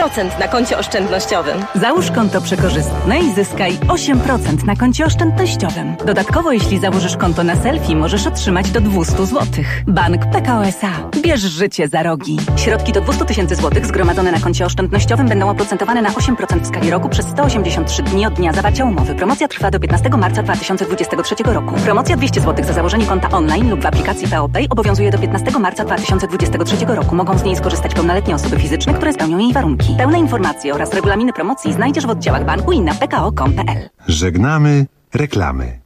8% na koncie oszczędnościowym. Załóż konto przekorzystne i zyskaj 8% na koncie oszczędnościowym. Dodatkowo, jeśli założysz konto na selfie, możesz otrzymać do 200 zł. Bank PKO SA. Bierz życie za rogi. Środki do 200 000 zł zgromadzone na koncie oszczędnościowym będą oprocentowane na 8% w skali roku przez 183 dni od dnia zawarcia umowy. Promocja trwa do 15 marca 2023 roku. Promocja 200 zł za założenie konta online lub w aplikacji PeoPay obowiązuje do 15 marca 2023 roku. Mogą z niej skorzystać pełnoletnie osoby fizyczne, które spełnią jej warunki. Pełne informacje oraz regulaminy promocji znajdziesz w oddziałach banku i na pko.com.pl. Żegnamy reklamy.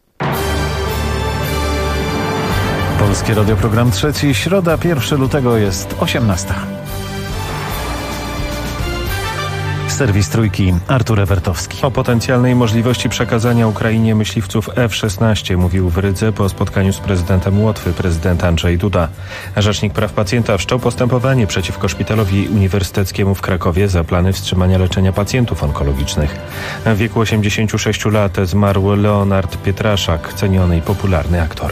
Polskie Radio, program trzeci, środa, 1 lutego jest 18. Serwis Trójki, Artur Ewertowski. O potencjalnej możliwości przekazania Ukrainie myśliwców F-16 mówił w Rydze po spotkaniu z prezydentem Łotwy, prezydent Andrzej Duda. Rzecznik Praw Pacjenta wszczął postępowanie przeciwko Szpitalowi Uniwersyteckiemu w Krakowie za plany wstrzymania leczenia pacjentów onkologicznych. W wieku 86 lat zmarł Leonard Pietraszak, ceniony i popularny aktor.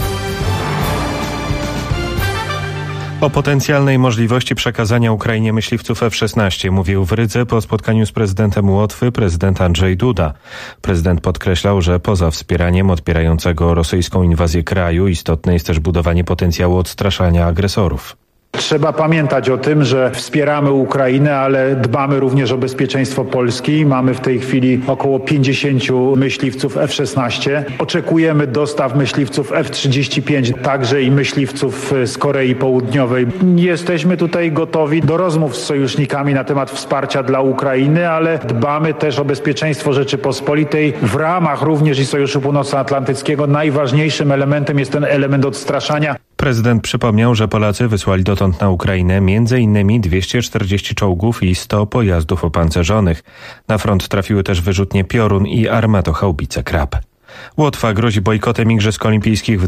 O potencjalnej możliwości przekazania Ukrainie myśliwców F-16 mówił w Rydze po spotkaniu z prezydentem Łotwy prezydent Andrzej Duda. Prezydent podkreślał, że poza wspieraniem odpierającego rosyjską inwazję kraju istotne jest też budowanie potencjału odstraszania agresorów. Trzeba pamiętać o tym, że wspieramy Ukrainę, ale dbamy również o bezpieczeństwo Polski. Mamy w tej chwili około 50 myśliwców F-16. Oczekujemy dostaw myśliwców F-35, także i myśliwców z Korei Południowej. Jesteśmy tutaj gotowi do rozmów z sojusznikami na temat wsparcia dla Ukrainy, ale dbamy też o bezpieczeństwo Rzeczypospolitej. W ramach również i Sojuszu Północnoatlantyckiego najważniejszym elementem jest ten element odstraszania. Prezydent przypomniał, że Polacy wysłali dotąd na Ukrainę m.in. 240 czołgów i 100 pojazdów opancerzonych. Na front trafiły też wyrzutnie Piorun i armatochaubice Krab. Łotwa grozi bojkotem Igrzysk Olimpijskich w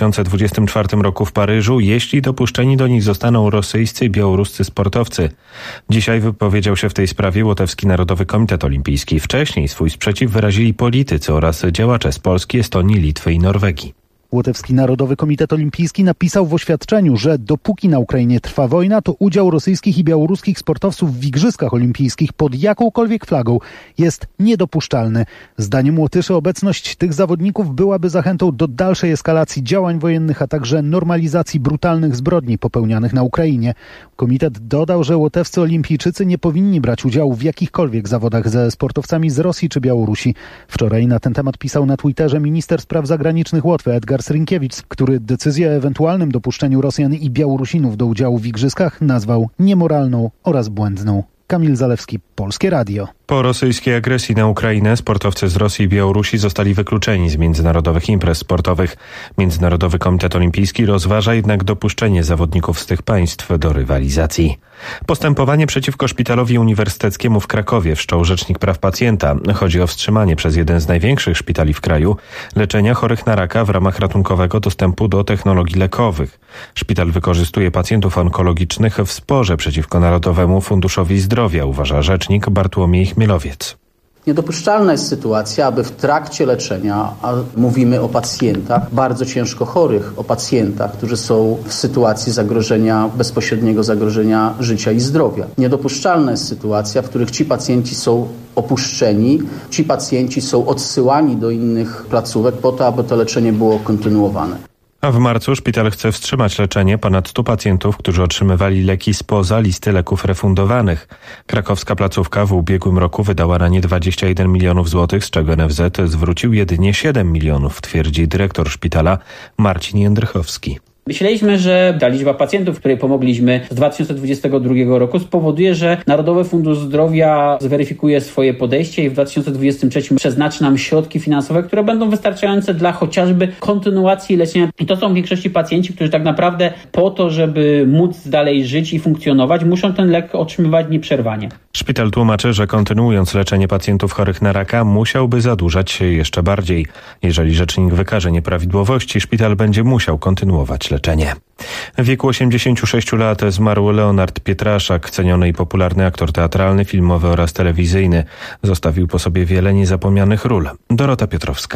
2024 roku w Paryżu, jeśli dopuszczeni do nich zostaną rosyjscy i białoruscy sportowcy. Dzisiaj wypowiedział się w tej sprawie Łotewski Narodowy Komitet Olimpijski. Wcześniej swój sprzeciw wyrazili politycy oraz działacze z Polski, Estonii, Litwy i Norwegii. Łotewski Narodowy Komitet Olimpijski napisał w oświadczeniu, że dopóki na Ukrainie trwa wojna, to udział rosyjskich i białoruskich sportowców w Igrzyskach Olimpijskich pod jakąkolwiek flagą jest niedopuszczalny. Zdaniem Łotyszy obecność tych zawodników byłaby zachętą do dalszej eskalacji działań wojennych, a także normalizacji brutalnych zbrodni popełnianych na Ukrainie. Komitet dodał, że łotewscy olimpijczycy nie powinni brać udziału w jakichkolwiek zawodach ze sportowcami z Rosji czy Białorusi. Wczoraj na ten temat pisał na Twitterze minister spraw zagranicznych Łotwy Edgar Srinkiewicz, który decyzję o ewentualnym dopuszczeniu Rosjan i Białorusinów do udziału w igrzyskach nazwał niemoralną oraz błędną. Kamil Zalewski, Polskie Radio. Po rosyjskiej agresji na Ukrainę sportowcy z Rosji i Białorusi zostali wykluczeni z międzynarodowych imprez sportowych. Międzynarodowy Komitet Olimpijski rozważa jednak dopuszczenie zawodników z tych państw do rywalizacji. Postępowanie przeciwko Szpitalowi Uniwersyteckiemu w Krakowie wszczął Rzecznik Praw Pacjenta. Chodzi o wstrzymanie przez jeden z największych szpitali w kraju leczenia chorych na raka w ramach ratunkowego dostępu do technologii lekowych. Szpital wykorzystuje pacjentów onkologicznych w sporze przeciwko Narodowemu Funduszowi Zdrowia, uważa rzecznik Bartłomiej Chmielowiec. Niedopuszczalna jest sytuacja, aby w trakcie leczenia, a mówimy o pacjentach bardzo ciężko chorych, o pacjentach, którzy są w sytuacji zagrożenia, bezpośredniego zagrożenia życia i zdrowia. Niedopuszczalna jest sytuacja, w których ci pacjenci są opuszczeni, ci pacjenci są odsyłani do innych placówek po to, aby to leczenie było kontynuowane. A w marcu szpital chce wstrzymać leczenie ponad 100 pacjentów, którzy otrzymywali leki spoza listy leków refundowanych. Krakowska placówka w ubiegłym roku wydała na nie 21 milionów złotych, z czego NFZ zwrócił jedynie 7 milionów, twierdzi dyrektor szpitala Marcin Jędrychowski. Myśleliśmy, że ta liczba pacjentów, której pomogliśmy z 2022 roku spowoduje, że Narodowy Fundusz Zdrowia zweryfikuje swoje podejście i w 2023 przeznaczy nam środki finansowe, które będą wystarczające dla chociażby kontynuacji leczenia. I to są w większości pacjenci, którzy tak naprawdę po to, żeby móc dalej żyć i funkcjonować, muszą ten lek otrzymywać nieprzerwanie. Szpital tłumaczy, że kontynuując leczenie pacjentów chorych na raka musiałby zadłużać się jeszcze bardziej. Jeżeli rzecznik wykaże nieprawidłowości, szpital będzie musiał kontynuować leczenie. W wieku 86 lat zmarł Leonard Pietraszak, ceniony i popularny aktor teatralny, filmowy oraz telewizyjny. Zostawił po sobie wiele niezapomnianych ról. Dorota Piotrowska.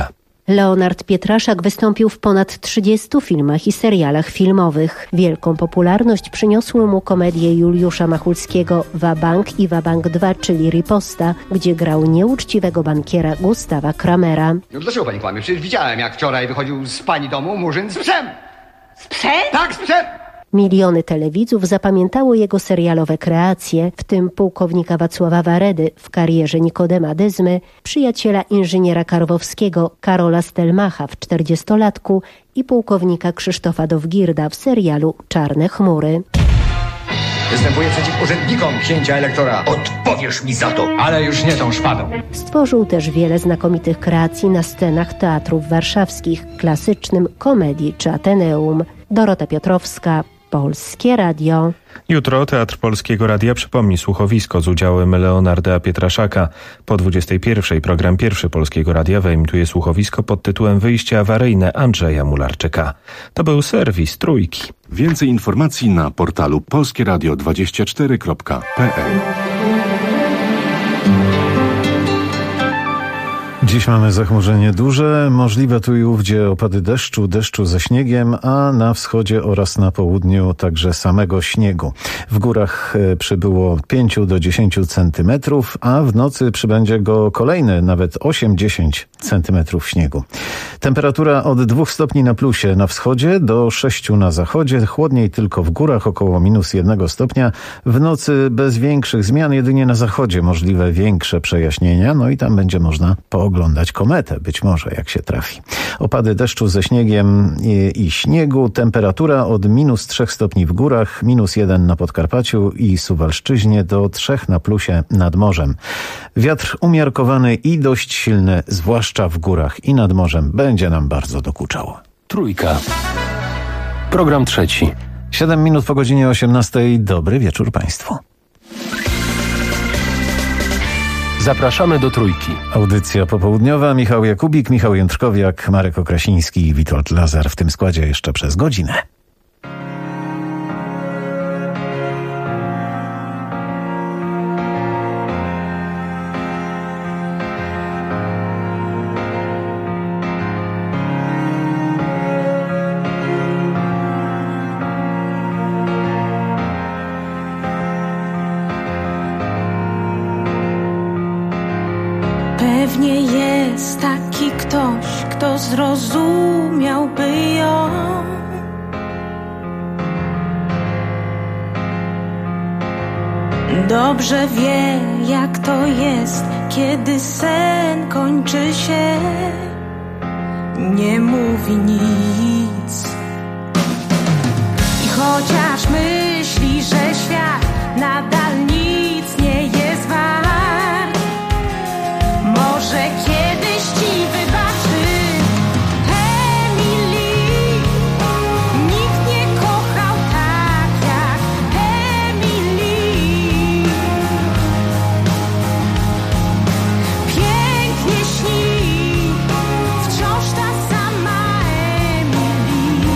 Leonard Pietraszak wystąpił w ponad 30 filmach i serialach filmowych. Wielką popularność przyniosły mu komedie Juliusza Machulskiego Wabank i Wabank 2, czyli Riposta, gdzie grał nieuczciwego bankiera Gustawa Kramera. No dlaczego pani kłamie? Przecież widziałem, jak wczoraj wychodził z pani domu murzyn z psem. Z psem? Tak, z psem! Miliony telewidzów zapamiętało jego serialowe kreacje, w tym pułkownika Wacława Waredy w karierze Nikodema Dyzmy, przyjaciela inżyniera Karwowskiego Karola Stelmacha w 40-latku i pułkownika Krzysztofa Dowgirda w serialu Czarne chmury. Występuję przeciw urzędnikom księcia elektora. Odpowiesz mi za to, ale już nie tą szpadą. Stworzył też wiele znakomitych kreacji na scenach teatrów warszawskich, klasycznym, komedii czy Ateneum. Dorota Piotrowska, Polskie Radio. Jutro Teatr Polskiego Radia przypomni słuchowisko z udziałem Leonarda Pietraszaka. Po 21:00 program Pierwszy Polskiego Radia wyemituje słuchowisko pod tytułem Wyjście awaryjne Andrzeja Mularczyka. To był serwis Trójki. Więcej informacji na portalu polskieradio24.pl. Dziś mamy zachmurzenie duże, możliwe tu i ówdzie opady deszczu ze śniegiem, a na wschodzie oraz na południu także samego śniegu. W górach przybyło 5 do 10 centymetrów, a w nocy przybędzie go kolejne nawet 8-10 centymetrów śniegu. Temperatura od 2 stopni na plusie na wschodzie do 6 na zachodzie, chłodniej tylko w górach około -1 stopnia. W nocy bez większych zmian, jedynie na zachodzie możliwe większe przejaśnienia, no i tam będzie można pooglądać kometę, być może jak się trafi. Opady deszczu ze śniegiem i śniegu, temperatura od -3 stopni w górach, -1 na Podkarpaciu i Suwalszczyźnie do 3 na plusie nad morzem. Wiatr umiarkowany i dość silny, zwłaszcza w górach i nad morzem, będzie nam bardzo dokuczał. Trójka. Program trzeci. 7 minut po godzinie 18. Dobry wieczór Państwu. Zapraszamy do Trójki. Audycja popołudniowa. Michał Jakubik, Michał Jędrkowiak, Marek Okrasiński i Witold Lazar w tym składzie jeszcze przez godzinę. Pewnie jest taki ktoś, kto zrozumiałby ją. Dobrze wie, jak to jest, kiedy sen kończy się. Nie mówi nic. I chociaż myśli, że świat nadal nic nie jest wart, może kiedyś ci wybaczy. Emily, nikt nie kochał tak jak Emily. Pięknie śni, wciąż ta sama Emily.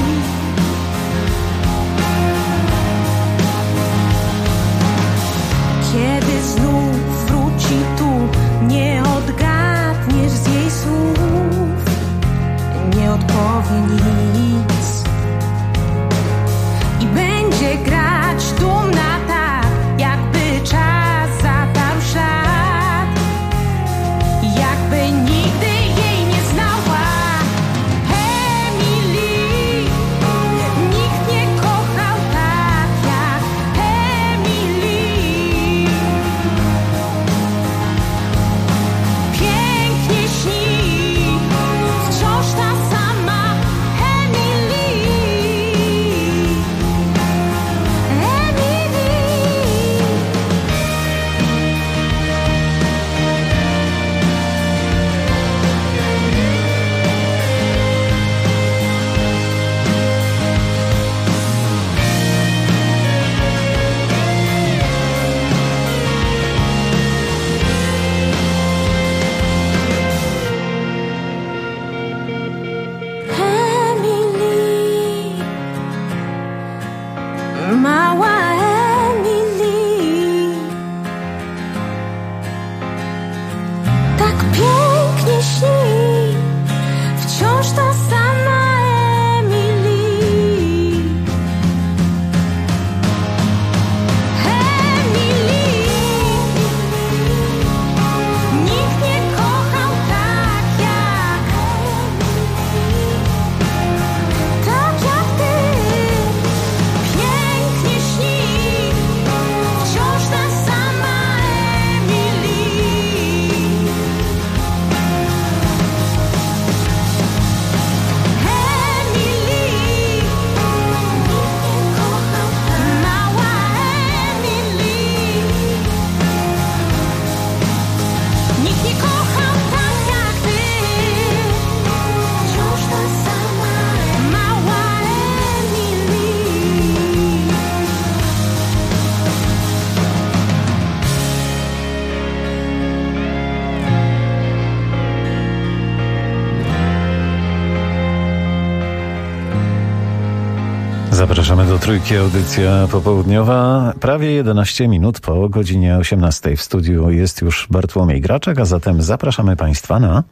Zapraszamy do Trójki, audycja popołudniowa. Prawie 11 minut po godzinie 18. W studiu jest już Bartłomiej Graczek, a zatem zapraszamy Państwa na...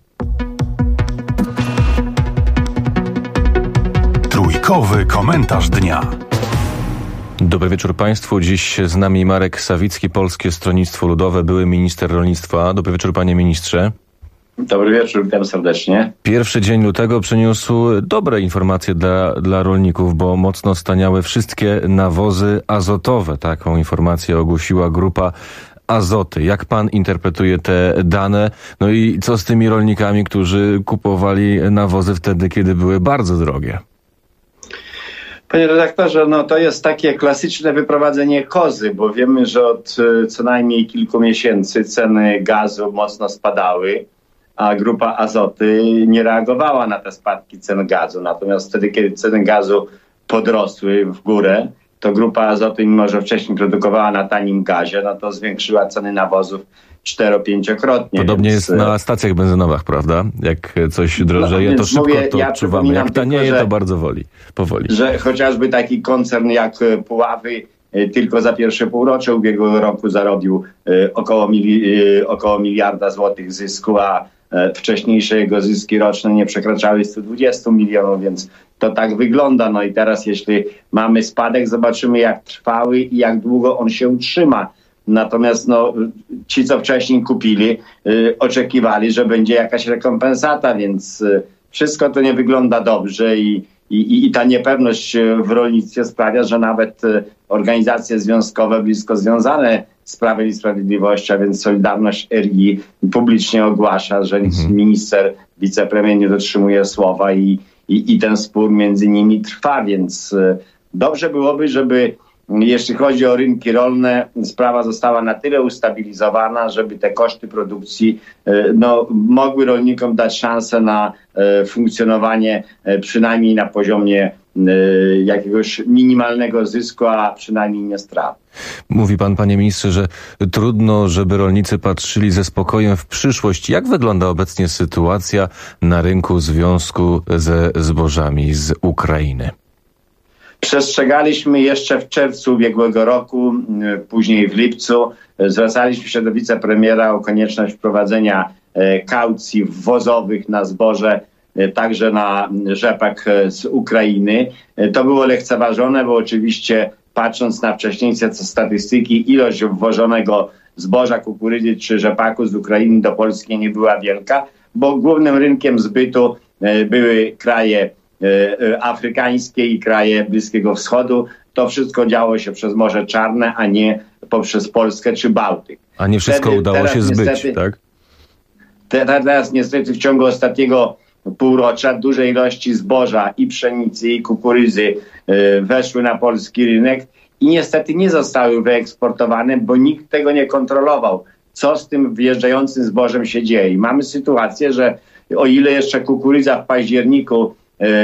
Trójkowy komentarz dnia. Dobry wieczór Państwu. Dziś z nami Marek Sawicki, Polskie Stronnictwo Ludowe, były minister rolnictwa. Dobry wieczór, panie ministrze. Dobry wieczór, witam serdecznie. Pierwszy dzień lutego przyniósł dobre informacje dla rolników, bo mocno staniały wszystkie nawozy azotowe. Taką informację ogłosiła Grupa Azoty. Jak pan interpretuje te dane? No i co z tymi rolnikami, którzy kupowali nawozy wtedy, kiedy były bardzo drogie? Panie redaktorze, no to jest takie klasyczne wyprowadzenie kozy, bo wiemy, że od co najmniej kilku miesięcy ceny gazu mocno spadały, a Grupa Azoty nie reagowała na te spadki cen gazu. Natomiast wtedy, kiedy ceny gazu podrosły w górę, to Grupa Azoty, mimo że wcześniej produkowała na tanim gazie, no to zwiększyła ceny nawozów 4-5-krotnie. Podobnie jest na stacjach benzynowych, prawda? Jak coś drożeje, to szybko to odczuwamy. Jak tanieje, to bardzo powoli. Że chociażby taki koncern jak Puławy tylko za pierwsze półrocze ubiegłego roku zarobił około miliarda złotych zysku, a wcześniejsze jego zyski roczne nie przekraczały 120 milionów, więc to tak wygląda. No i teraz jeśli mamy spadek, zobaczymy jak trwały i jak długo on się utrzyma. Natomiast ci, co wcześniej kupili, oczekiwali, że będzie jakaś rekompensata, więc wszystko to nie wygląda dobrze i ta niepewność w rolnictwie sprawia, że nawet organizacje związkowe blisko związane z Prawem i Sprawiedliwością, a więc Solidarność RI, publicznie ogłasza, że minister, wicepremier nie dotrzymuje słowa i ten spór między nimi trwa, więc dobrze byłoby, żeby jeśli chodzi o rynki rolne, sprawa została na tyle ustabilizowana, żeby te koszty produkcji mogły rolnikom dać szansę na funkcjonowanie przynajmniej na poziomie jakiegoś minimalnego zysku, a przynajmniej nie strat. Mówi pan, panie ministrze, że trudno, żeby rolnicy patrzyli ze spokojem w przyszłość. Jak wygląda obecnie sytuacja na rynku w związku ze zbożami z Ukrainy? Przestrzegaliśmy jeszcze w czerwcu ubiegłego roku, później w lipcu. Zwracaliśmy się do wicepremiera o konieczność wprowadzenia kaucji wwozowych na zboże, także na rzepak z Ukrainy. To było lekceważone, bo oczywiście patrząc na wcześniejsze statystyki, ilość wwożonego zboża, kukurydzy czy rzepaku z Ukrainy do Polski nie była wielka, bo głównym rynkiem zbytu były kraje afrykańskie i kraje Bliskiego Wschodu. To wszystko działo się przez Morze Czarne, a nie poprzez Polskę czy Bałtyk. A nie wszystko udało się zbyć, niestety, tak? Teraz niestety w ciągu ostatniego półrocza duże ilości zboża i pszenicy i kukurydzy weszły na polski rynek i niestety nie zostały wyeksportowane, bo nikt tego nie kontrolował. Co z tym wjeżdżającym zbożem się dzieje? I mamy sytuację, że o ile jeszcze kukurydza w październiku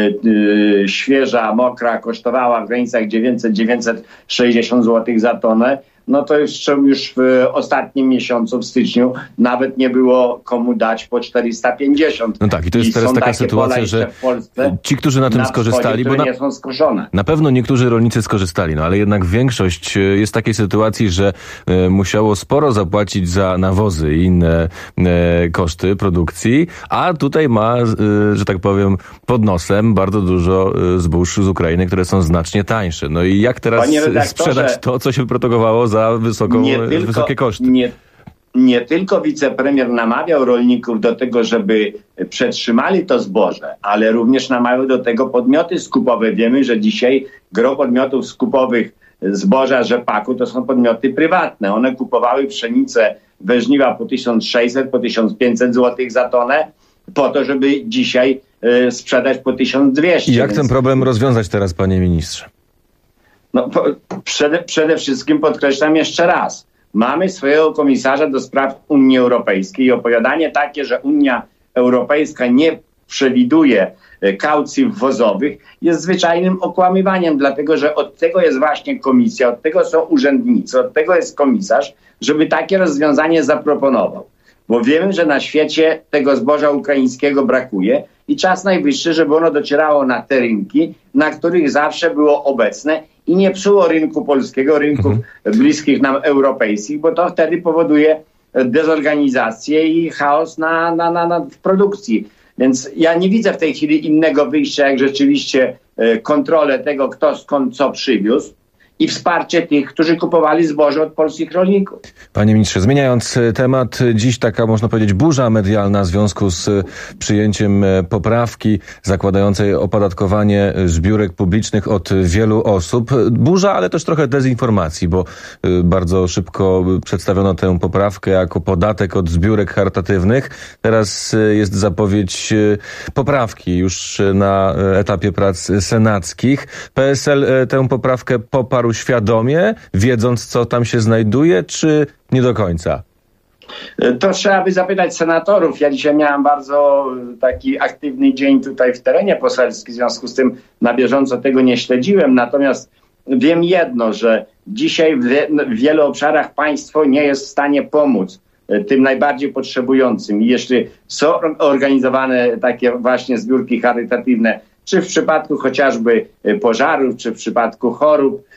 świeża, mokra kosztowała w granicach 900-960 zł za tonę, no to już w ostatnim miesiącu, w styczniu, nawet nie było komu dać po 450. No tak, i to jest teraz taka sytuacja, że ci, którzy na tym skorzystali, bo nie są skoszone. Na pewno niektórzy rolnicy skorzystali, ale jednak większość jest w takiej sytuacji, że musiało sporo zapłacić za nawozy i inne koszty produkcji, a tutaj ma, że tak powiem, pod nosem bardzo dużo zbóż z Ukrainy, które są znacznie tańsze. No i jak teraz sprzedać to, co się wyprodukowało za wysokie koszty? Nie tylko wicepremier namawiał rolników do tego, żeby przetrzymali to zboże, ale również namawiał do tego podmioty skupowe. Wiemy, że dzisiaj gro podmiotów skupowych zboża, rzepaku to są podmioty prywatne. One kupowały pszenicę we żniwa po 1600, po 1500 zł za tonę, po to, żeby dzisiaj sprzedać po 1200. I jak ten problem rozwiązać teraz, panie ministrze? Przede wszystkim podkreślam jeszcze raz. Mamy swojego komisarza do spraw Unii Europejskiej i opowiadanie takie, że Unia Europejska nie przewiduje kaucji wwozowych, jest zwyczajnym okłamywaniem, dlatego że od tego jest właśnie komisja, od tego są urzędnicy, od tego jest komisarz, żeby takie rozwiązanie zaproponował. Bo wiemy, że na świecie tego zboża ukraińskiego brakuje i czas najwyższy, żeby ono docierało na te rynki, na których zawsze było obecne i nie psuło rynku polskiego, rynków bliskich nam europejskich, bo to wtedy powoduje dezorganizację i chaos w produkcji. Więc ja nie widzę w tej chwili innego wyjścia, jak rzeczywiście kontrolę tego, kto skąd co przywiózł i wsparcie tych, którzy kupowali zboże od polskich rolników. Panie ministrze, zmieniając temat, dziś taka, można powiedzieć, burza medialna w związku z przyjęciem poprawki zakładającej opodatkowanie zbiórek publicznych od wielu osób. Burza, ale też trochę dezinformacji, bo bardzo szybko przedstawiono tę poprawkę jako podatek od zbiórek charytatywnych. Teraz jest zapowiedź poprawki już na etapie prac senackich. PSL tę poprawkę poparł świadomie, wiedząc, co tam się znajduje, czy nie do końca? To trzeba by zapytać senatorów. Ja dzisiaj miałem bardzo taki aktywny dzień tutaj w terenie poselskim, w związku z tym na bieżąco tego nie śledziłem. Natomiast wiem jedno, że dzisiaj w wielu obszarach państwo nie jest w stanie pomóc tym najbardziej potrzebującym. I jeśli są organizowane takie właśnie zbiórki charytatywne, czy w przypadku chociażby pożarów, czy w przypadku chorób,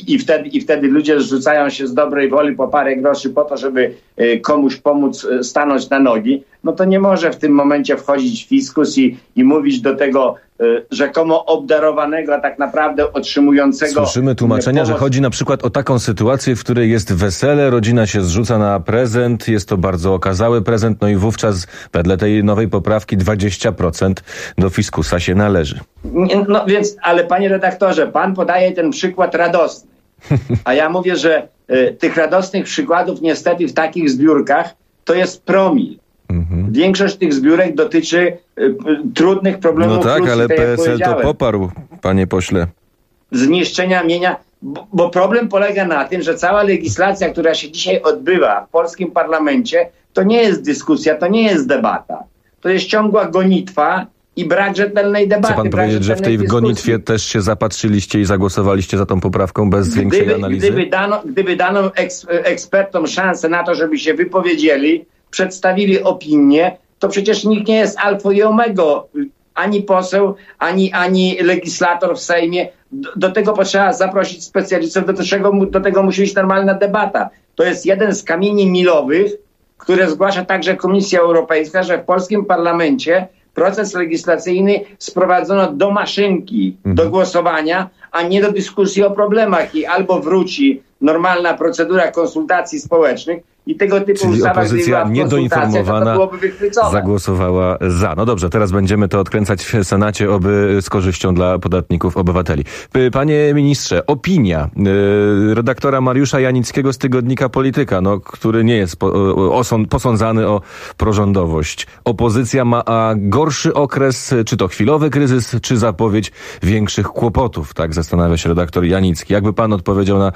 i wtedy ludzie zrzucają się z dobrej woli po parę groszy po to, żeby komuś pomóc stanąć na nogi, no to nie może w tym momencie wchodzić fiskus i mówić do tego rzekomo obdarowanego, a tak naprawdę otrzymującego... Słyszymy tłumaczenia, że chodzi na przykład o taką sytuację, w której jest wesele, rodzina się zrzuca na prezent, jest to bardzo okazały prezent, no i wówczas wedle tej nowej poprawki 20% do fiskusa się należy. No więc, ale panie redaktorze, pan podaje ten przykład radosny, a ja mówię, że tych radosnych przykładów niestety w takich zbiórkach to jest promil. Większość tych zbiórek dotyczy trudnych problemów. No tak, ludzkich, ale PSL to poparł, panie pośle. Zniszczenia mienia, bo problem polega na tym, że cała legislacja, która się dzisiaj odbywa w polskim parlamencie, to nie jest dyskusja, to nie jest debata. To jest ciągła gonitwa i brak rzetelnej debaty. Chce pan powiedzieć, że w tej gonitwie też się zapatrzyliście i zagłosowaliście za tą poprawką bez większej analizy? Gdyby dano ekspertom szansę na to, żeby się wypowiedzieli, przedstawili opinię, to przecież nikt nie jest alfą i omegą, ani poseł, ani legislator w Sejmie. Do tego potrzeba zaprosić specjalistów, do tego musi być normalna debata. To jest jeden z kamieni milowych, które zgłasza także Komisja Europejska, że w polskim parlamencie proces legislacyjny sprowadzono do maszynki, do głosowania, a nie do dyskusji o problemach i albo wróci normalna procedura konsultacji społecznych i tego typu czyli ustawa, opozycja niedoinformowana zagłosowała za. No dobrze, teraz będziemy to odkręcać w Senacie, oby z korzyścią dla podatników, obywateli. Panie ministrze, opinia redaktora Mariusza Janickiego z tygodnika Polityka, który nie jest posądzany o prorządowość. Opozycja ma gorszy okres, czy to chwilowy kryzys, czy zapowiedź większych kłopotów, tak zastanawia się redaktor Janicki. Jakby pan odpowiedział na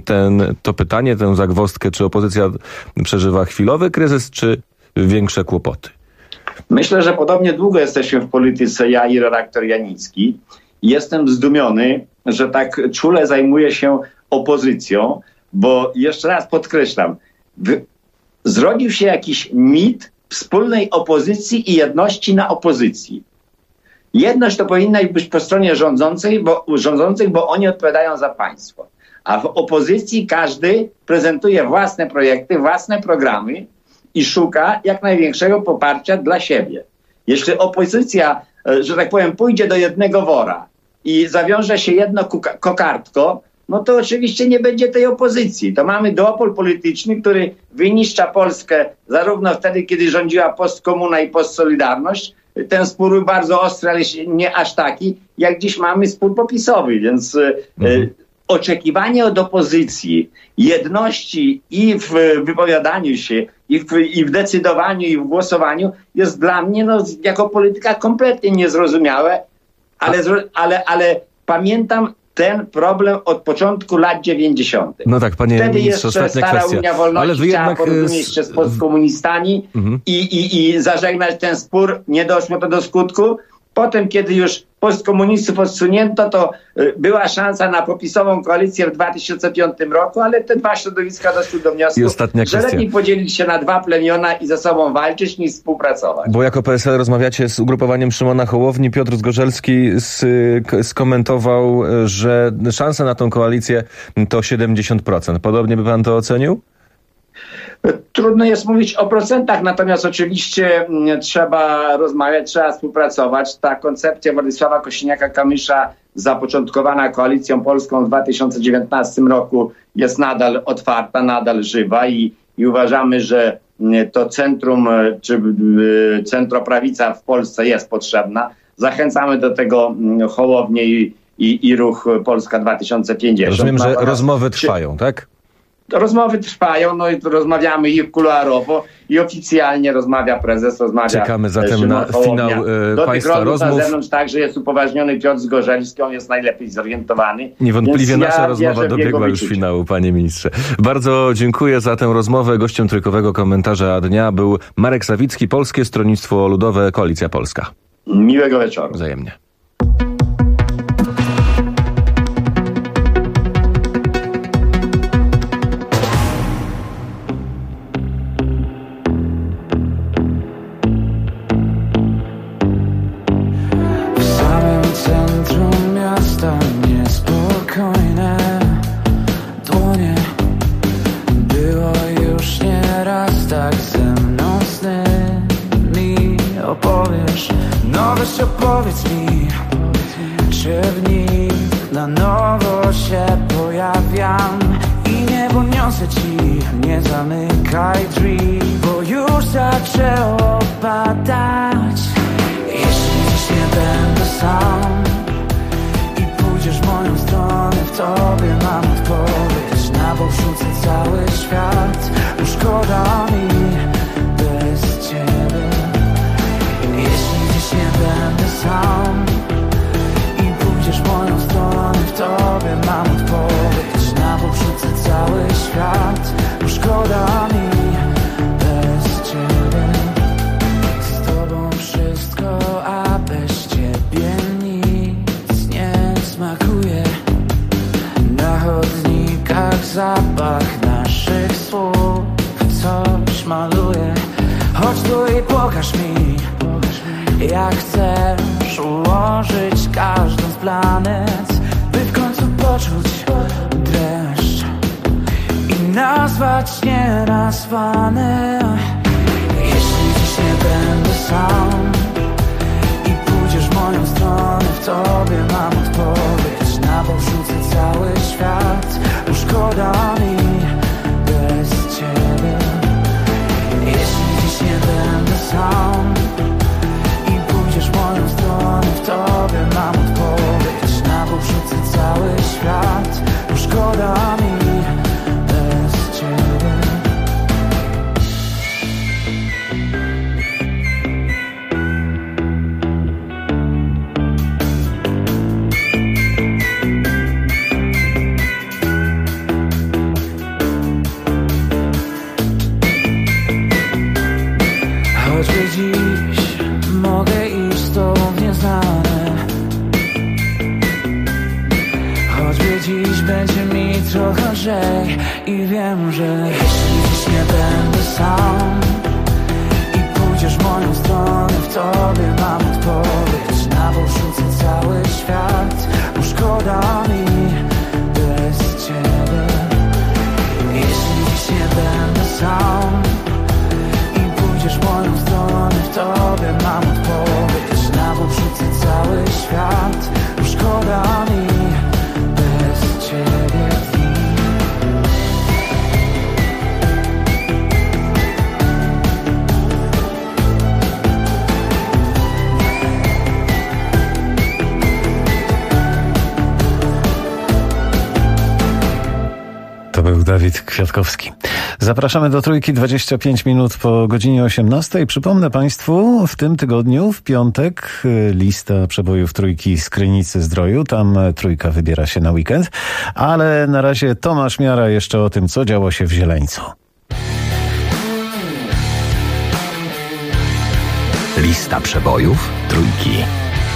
to pytanie, tę zagwozdkę, czy opozycja przeżywa chwilowy kryzys, czy większe kłopoty? Myślę, że podobnie długo jesteśmy w polityce, ja i redaktor Janicki. Jestem zdumiony, że tak czule zajmuje się opozycją, bo jeszcze raz podkreślam, zrodził się jakiś mit wspólnej opozycji i jedności na opozycji. Jedność to powinna być po stronie rządzących, bo oni odpowiadają za państwo. A w opozycji każdy prezentuje własne projekty, własne programy i szuka jak największego poparcia dla siebie. Jeśli opozycja, że tak powiem, pójdzie do jednego wora i zawiąże się jedno kokardko, no to oczywiście nie będzie tej opozycji. To mamy duopol polityczny, który wyniszcza Polskę zarówno wtedy, kiedy rządziła postkomuna i postsolidarność. Ten spór był bardzo ostry, ale nie aż taki, jak dziś mamy spór popisowy, więc oczekiwanie od opozycji jedności i w wypowiadaniu się, i w decydowaniu, i w głosowaniu jest dla mnie jako polityka kompletnie niezrozumiałe, ale pamiętam ten problem od początku lat 90. No tak, panie wtedy ministrze, jeszcze stara Unia Wolności chciała porozumieć jeszcze z postkomunistami i zażegnać ten spór. Nie doszło to do skutku. Potem, kiedy już postkomunistów odsunięto, to była szansa na popisową koalicję w 2005 roku, ale te dwa środowiska doszły do wniosku, że lepiej podzielić się na dwa plemiona i ze sobą walczyć, niż współpracować. Bo jako PSL rozmawiacie z ugrupowaniem Szymona Hołowni. Piotr Zgorzelski skomentował, że szansa na tą koalicję to 70%. Podobnie by pan to ocenił? Trudno jest mówić o procentach, natomiast oczywiście trzeba rozmawiać, trzeba współpracować. Ta koncepcja Władysława Kosiniaka-Kamysza, zapoczątkowana Koalicją Polską w 2019 roku, jest nadal otwarta, nadal żywa i uważamy, że to centrum czy centroprawica w Polsce jest potrzebna. Zachęcamy do tego Hołownię i ruch Polska 2050. Rozumiem, że rozmowy trwają, tak? Rozmowy trwają, no i rozmawiamy i kuluarowo, i oficjalnie rozmawia prezes, rozmawia Czekamy zatem na finał do państwa tych rozmów. Na zewnątrz także jest upoważniony Piotr Zgorzelski, on jest najlepiej zorientowany. Niewątpliwie nasza rozmowa dobiegła już finału, panie ministrze. Bardzo dziękuję za tę rozmowę. Gościem trójkowego komentarza dnia był Marek Sawicki, Polskie Stronnictwo Ludowe, Koalicja Polska. Miłego wieczoru. Wzajemnie. Opowiedz mi, czy w nich na nowo się pojawiam i niebo niosę ci, nie zamykaj drzwi, bo już zaczęło padać. Jeśli dziś nie będę sam i pójdziesz w moją stronę, w tobie mam odpowiedź, na bok rzucę cały świat, bo szkoda mi bez ciebie. Jeśli dziś nie będę sam i pójdziesz w moją stronę, w tobie mam odpowiedź, na bok rzucę cały świat, bo szkoda mi bez ciebie. Z tobą wszystko, a bez ciebie nic nie smakuje. Na chodnikach zapach naszych słów coś maluje. Chodź tu i pokaż mi, jak chcesz ułożyć każdą z planet, by w końcu poczuć dreszcz i nazwać nienazwane. Jeśli dziś nie będę sam i pójdziesz w moją stronę, w tobie mam odpowiedź, na bok rzucę cały świat, bo szkoda mi bez ciebie. Jeśli dziś nie będę sam i pójdziesz w moją stronę, w tobie mam odpowiedź, na bok rzucę cały świat, bo szkoda mi bez ciebie. Choćby dziś mogę iść z tobą w nieznane, choćby dziś będzie mi trochę lżej i wiem, że jeśli dziś nie będę sam i pójdziesz w moją stronę, w tobie mam odpowiedź, na bok rzucę cały świat, bo szkoda mi bez ciebie. Jeśli dziś nie będę sam i pójdziesz w moją stronę, w tobie mam odpowiedź, na bok rzucę cały świat, bo szkoda mi bez ciebie. To był Dawid Kwiatkowski. Zapraszamy do Trójki 25 minut po godzinie 18. Przypomnę Państwu, w tym tygodniu, w piątek, lista przebojów Trójki z Krynicy Zdroju. Tam Trójka wybiera się na weekend. Ale na razie Tomasz Miara jeszcze o tym, co działo się w Zieleńcu. Lista przebojów Trójki.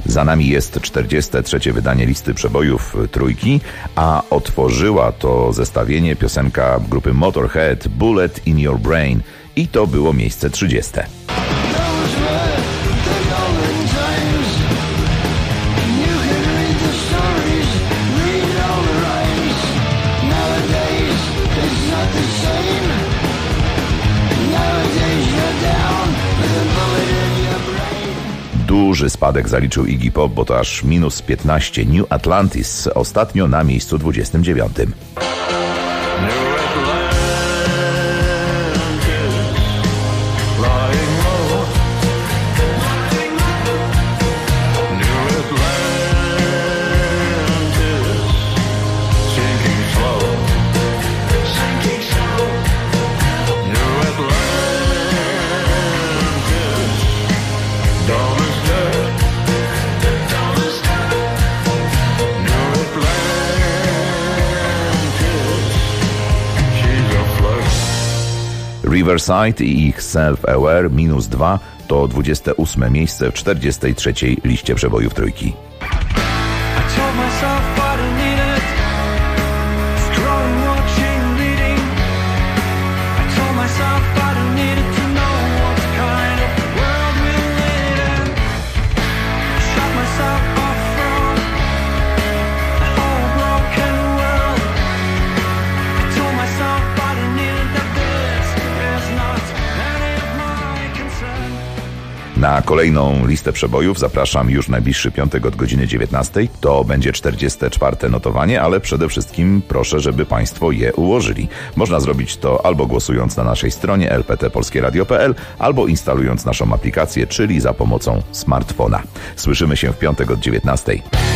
Za nami jest 43. wydanie listy przebojów trójki, a otworzyła to zestawienie piosenka grupy Motorhead Bullet in Your Brain i to było miejsce 30. Duży spadek zaliczył Iggy Pop, bo to aż minus 15. New Atlantis ostatnio na miejscu 29. Riverside i ich Self-Aware minus 2 to 28. miejsce w 43. liście przebojów trójki. Na kolejną listę przebojów zapraszam już najbliższy piątek od godziny 19. To będzie 44. notowanie, ale przede wszystkim proszę, żeby Państwo je ułożyli. Można zrobić to albo głosując na naszej stronie lptpolskieradio.pl, albo instalując naszą aplikację, czyli za pomocą smartfona. Słyszymy się w piątek od 19.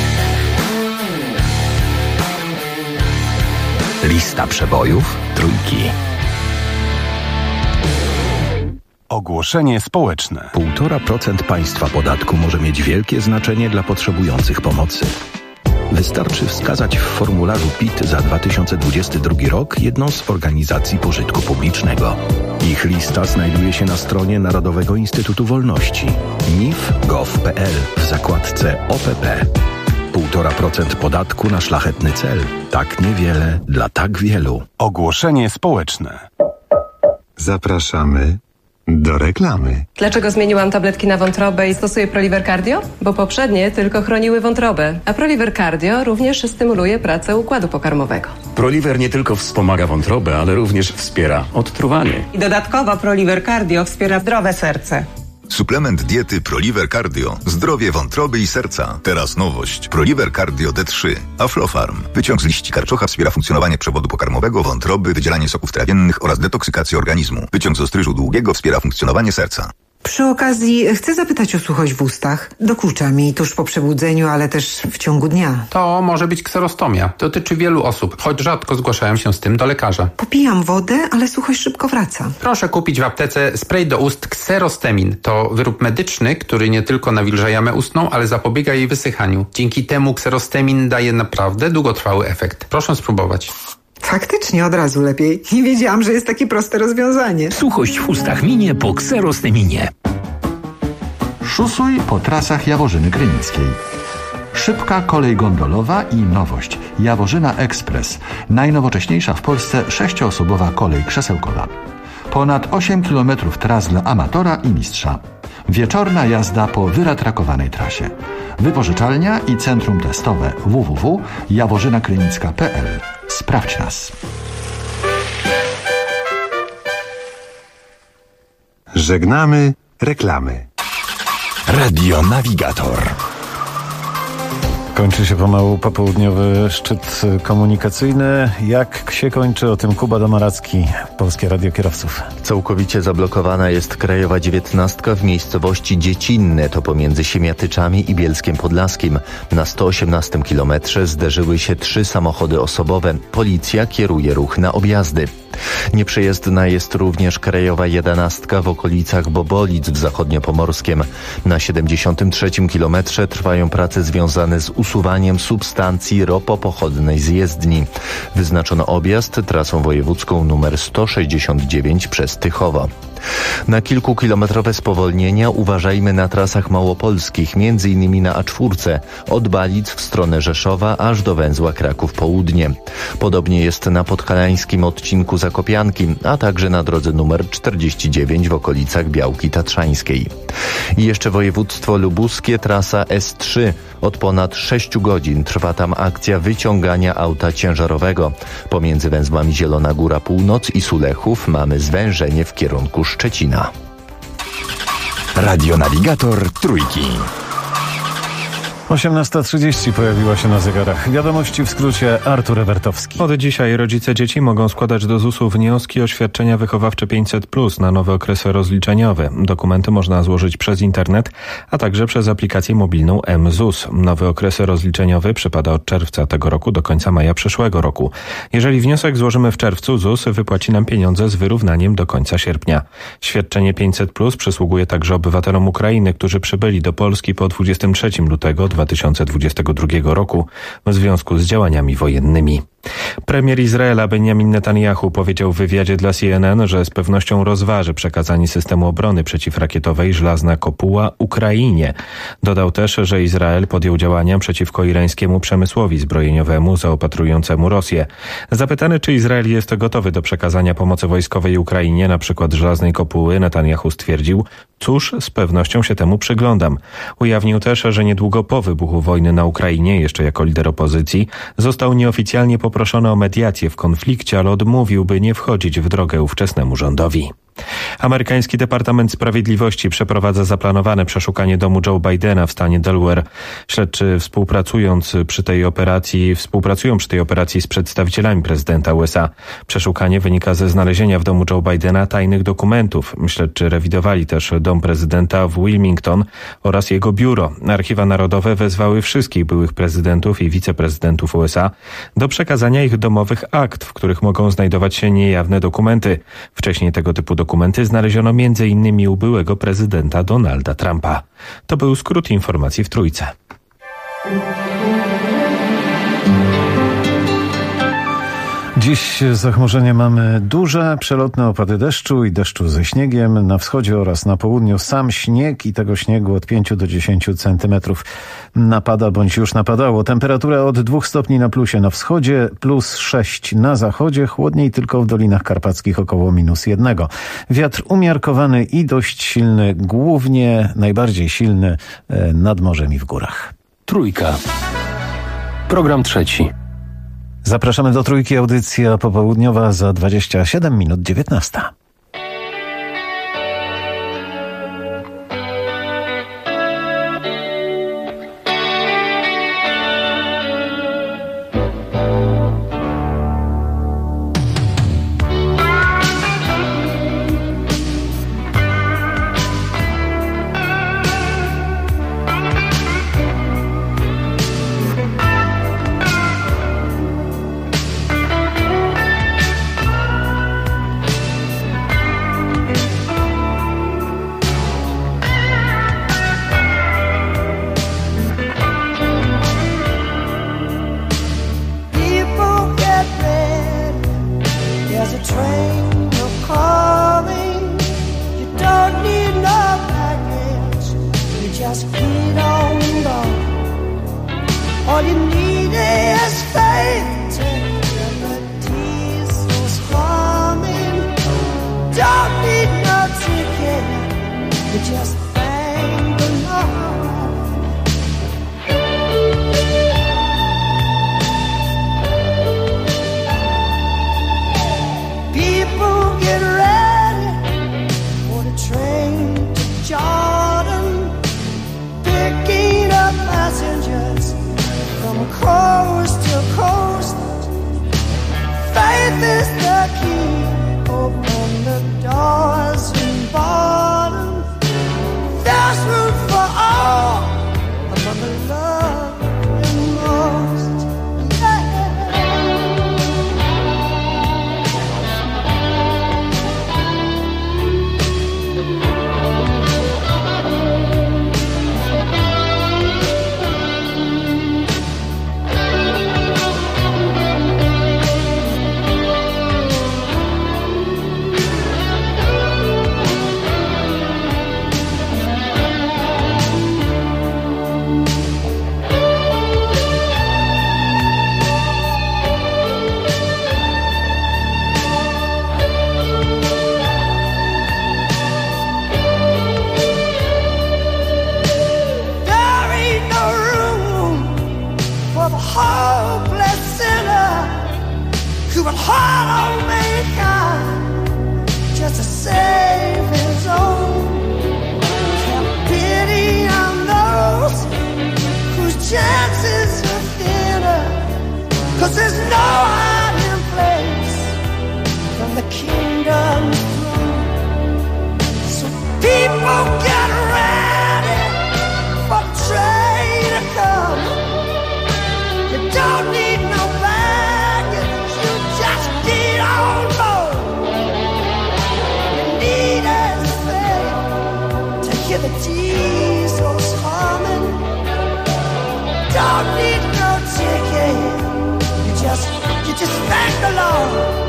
Lista przebojów trójki. Ogłoszenie społeczne. 1,5% państwa podatku może mieć wielkie znaczenie dla potrzebujących pomocy. Wystarczy wskazać w formularzu PIT za 2022 rok jedną z organizacji pożytku publicznego. Ich lista znajduje się na stronie Narodowego Instytutu Wolności nif.gov.pl w zakładce OPP. 1,5% podatku na szlachetny cel. Tak niewiele dla tak wielu. Ogłoszenie społeczne. Zapraszamy do reklamy. Dlaczego zmieniłam tabletki na wątrobę i stosuję Proliver Cardio? Bo poprzednie tylko chroniły wątrobę, a Proliver Cardio również stymuluje pracę układu pokarmowego. Proliver nie tylko wspomaga wątrobę, ale również wspiera odtruwanie. I dodatkowo Proliver Cardio wspiera zdrowe serce. Suplement diety Proliver Cardio. Zdrowie wątroby i serca. Teraz nowość. Proliver Cardio D3. Aflofarm. Wyciąg z liści karczocha wspiera funkcjonowanie przewodu pokarmowego, wątroby, wydzielanie soków trawiennych oraz detoksykację organizmu. Wyciąg z ostryżu długiego wspiera funkcjonowanie serca. Przy okazji chcę zapytać o suchość w ustach. Dokucza mi tuż po przebudzeniu, ale też w ciągu dnia. To może być kserostomia. Dotyczy wielu osób, choć rzadko zgłaszają się z tym do lekarza. Popijam wodę, ale suchość szybko wraca. Proszę kupić w aptece spray do ust Xerostemin. To wyrób medyczny, który nie tylko nawilża jamę ustną, ale zapobiega jej wysychaniu. Dzięki temu Xerostemin daje naprawdę długotrwały efekt. Proszę spróbować. Faktycznie od razu lepiej. Nie wiedziałam, że jest takie proste rozwiązanie. Suchość w ustach minie po Xerosteminie. Szusuj po trasach Jaworzyny Krynickiej. Szybka kolej gondolowa i nowość. Jaworzyna Express. Najnowocześniejsza w Polsce 6-osobowa kolej krzesełkowa. Ponad 8 km tras dla amatora i mistrza. Wieczorna jazda po wyratrakowanej trasie. Wypożyczalnia i centrum testowe www.jaworzynakrynicka.pl. Sprawdź nas. Żegnamy reklamy. Radio Navigator. Kończy się pomału popołudniowy szczyt komunikacyjny. Jak się kończy, o tym Kuba Domaracki, Polskie Radio Kierowców. Całkowicie zablokowana jest Krajowa 19 w miejscowości Dziecinne, to pomiędzy Siemiatyczami i Bielskiem Podlaskim. Na 118 kilometrze zderzyły się 3 samochody osobowe. Policja kieruje ruch na objazdy. Nieprzejezdna jest również Krajowa 11 w okolicach Bobolic w Zachodniopomorskiem. Na 73 kilometrze trwają prace związane z usuwaniem substancji ropopochodnej z jezdni. Wyznaczono objazd trasą wojewódzką nr 169 przez Tychowo. Na kilkukilometrowe spowolnienia uważajmy na trasach małopolskich, m.in. na A4, od Balic w stronę Rzeszowa aż do węzła Kraków Południe. Podobnie jest na podhalańskim odcinku Zakopianki, a także na drodze numer 49 w okolicach Białki Tatrzańskiej. I jeszcze województwo lubuskie, trasa S3. Od ponad 6 godzin trwa tam akcja wyciągania auta ciężarowego. Pomiędzy węzłami Zielona Góra Północ i Sulechów mamy zwężenie w kierunku Szczecina. Radionawigator Trójki. 18:30 pojawiła się na zegarach. Wiadomości w skrócie, Artur Ewertowski. Od dzisiaj rodzice dzieci mogą składać do ZUS-u wnioski o świadczenia wychowawcze 500+ na nowy okres rozliczeniowy. Dokumenty można złożyć przez internet, a także przez aplikację mobilną mZUS. Nowy okres rozliczeniowy przypada od czerwca tego roku do końca maja przyszłego roku. Jeżeli wniosek złożymy w czerwcu, ZUS wypłaci nam pieniądze z wyrównaniem do końca sierpnia. Świadczenie 500+ przysługuje także obywatelom Ukrainy, którzy przybyli do Polski po 23 lutego 2022 roku w związku z działaniami wojennymi. Premier Izraela Benjamin Netanyahu powiedział w wywiadzie dla CNN, że z pewnością rozważy przekazanie systemu obrony przeciwrakietowej Żelazna Kopuła Ukrainie. Dodał też, że Izrael podjął działania przeciwko irańskiemu przemysłowi zbrojeniowemu zaopatrującemu Rosję. Zapytany, czy Izrael jest gotowy do przekazania pomocy wojskowej Ukrainie, na przykład Żelaznej Kopuły, Netanyahu stwierdził: cóż, z pewnością się temu przyglądam. Ujawnił też, że niedługo po wybuchu wojny na Ukrainie, jeszcze jako lider opozycji, został nieoficjalnie poproszony o mediację w konflikcie, ale odmówił, by nie wchodzić w drogę ówczesnemu rządowi. Amerykański Departament Sprawiedliwości przeprowadza zaplanowane przeszukanie domu Joe Bidena w stanie Delaware. Śledczy współpracują przy tej operacji z przedstawicielami prezydenta USA. Przeszukanie wynika ze znalezienia w domu Joe Bidena tajnych dokumentów. Śledczy rewidowali też dom prezydenta w Wilmington oraz jego biuro. Archiwa Narodowe wezwały wszystkich byłych prezydentów i wiceprezydentów USA do przekazania ich domowych akt, w których mogą znajdować się niejawne dokumenty. Wcześniej tego typu dokumenty znaleziono m.in. u byłego prezydenta Donalda Trumpa. To był skrót informacji w Trójce. Dziś zachmurzenie mamy duże, przelotne opady deszczu i deszczu ze śniegiem. Na wschodzie oraz na południu sam śnieg i tego śniegu od 5 do 10 centymetrów napada bądź już napadało. Temperatura od 2 stopni na plusie na wschodzie, plus 6 na zachodzie, chłodniej tylko w Dolinach Karpackich około -1. Wiatr umiarkowany i dość silny, głównie najbardziej silny nad morzem i w górach. Trójka. Program trzeci. Zapraszamy do Trójki, audycja popołudniowa za 27 minut 19. Coast to heart of mankind just to save his own. Have pity on those whose chances are thinner, 'cause there's no hiding place from the kingdom's throne. So people get ready for the train to come. You don't need no baggage, you just get on board. You need is faith to hear the Jesus humming. Don't need no ticket, you just thank the Lord.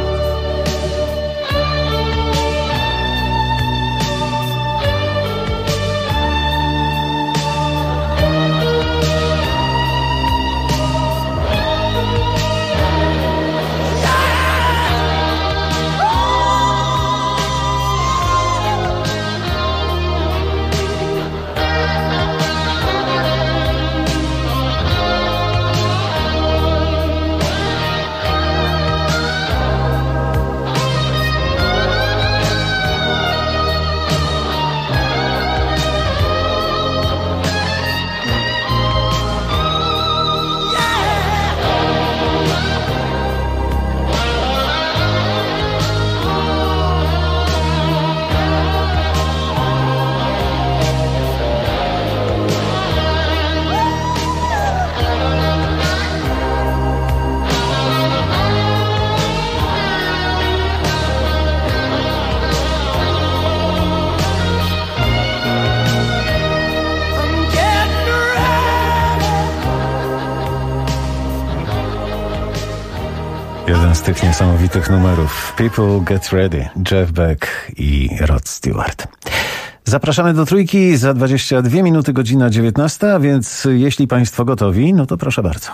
Jeden z tych niesamowitych numerów. People Get Ready, Jeff Beck i Rod Stewart. Zapraszamy do Trójki za 22 minuty, godzina 19, a więc jeśli Państwo gotowi, no to proszę bardzo.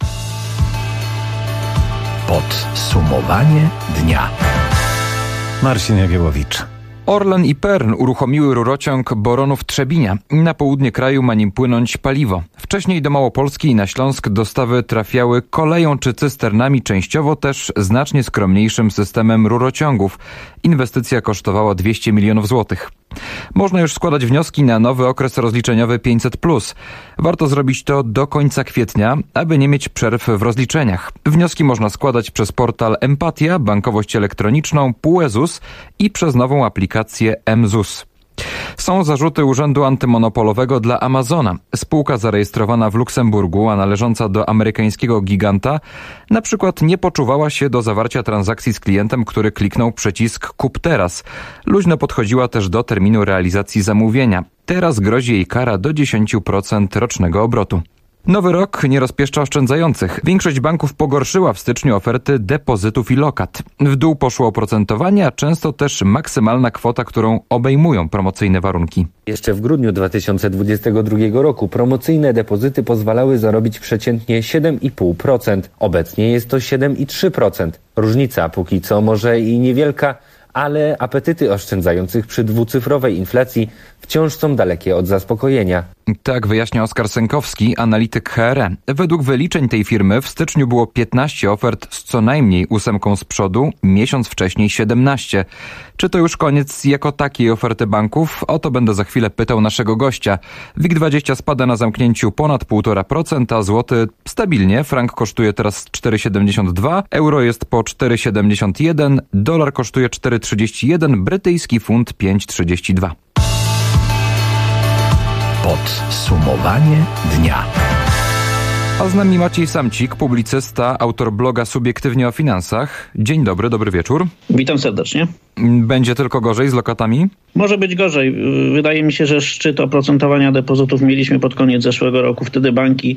Podsumowanie dnia. Marcin Jagiełowicz. Orlen i PERN uruchomiły rurociąg Boronów-Trzebinia. Na południe kraju ma nim płynąć paliwo. Wcześniej do Małopolski i na Śląsk dostawy trafiały koleją czy cysternami, częściowo też znacznie skromniejszym systemem rurociągów. Inwestycja kosztowała 200 milionów złotych. Można już składać wnioski na nowy okres rozliczeniowy 500+. Warto zrobić to do końca kwietnia, aby nie mieć przerw w rozliczeniach. Wnioski można składać przez portal Empatia, bankowość elektroniczną, PUE ZUS i przez nową aplikację mZUS. Są zarzuty Urzędu Antymonopolowego dla Amazona. Spółka zarejestrowana w Luksemburgu, a należąca do amerykańskiego giganta, na przykład nie poczuwała się do zawarcia transakcji z klientem, który kliknął przycisk Kup teraz. Luźno podchodziła też do terminu realizacji zamówienia. Teraz grozi jej kara do 10% rocznego obrotu. Nowy rok nie rozpieszcza oszczędzających. Większość banków pogorszyła w styczniu oferty depozytów i lokat. W dół poszło oprocentowanie, a często też maksymalna kwota, którą obejmują promocyjne warunki. Jeszcze w grudniu 2022 roku promocyjne depozyty pozwalały zarobić przeciętnie 7,5%. Obecnie jest to 7,3%. Różnica póki co może i niewielka, ale apetyty oszczędzających przy dwucyfrowej inflacji wciąż są dalekie od zaspokojenia. Tak wyjaśnia Oskar Sękowski, analityk HRE. Według wyliczeń tej firmy w styczniu było 15 ofert z co najmniej 8 z przodu, miesiąc wcześniej 17. Czy to już koniec jako takiej oferty banków? O to będę za chwilę pytał naszego gościa. WIG20 spada na zamknięciu ponad 1,5%, a złoty stabilnie. Frank kosztuje teraz 4,72, euro jest po 4,71, dolar kosztuje 4,31, brytyjski funt 5,32. Podsumowanie dnia. A z nami Maciej Samcik, publicysta, autor bloga Subiektywnie o finansach. Dzień dobry, dobry wieczór. Witam serdecznie. Będzie tylko gorzej z lokatami? Może być gorzej. Wydaje mi się, że szczyt oprocentowania depozytów mieliśmy pod koniec zeszłego roku. Wtedy banki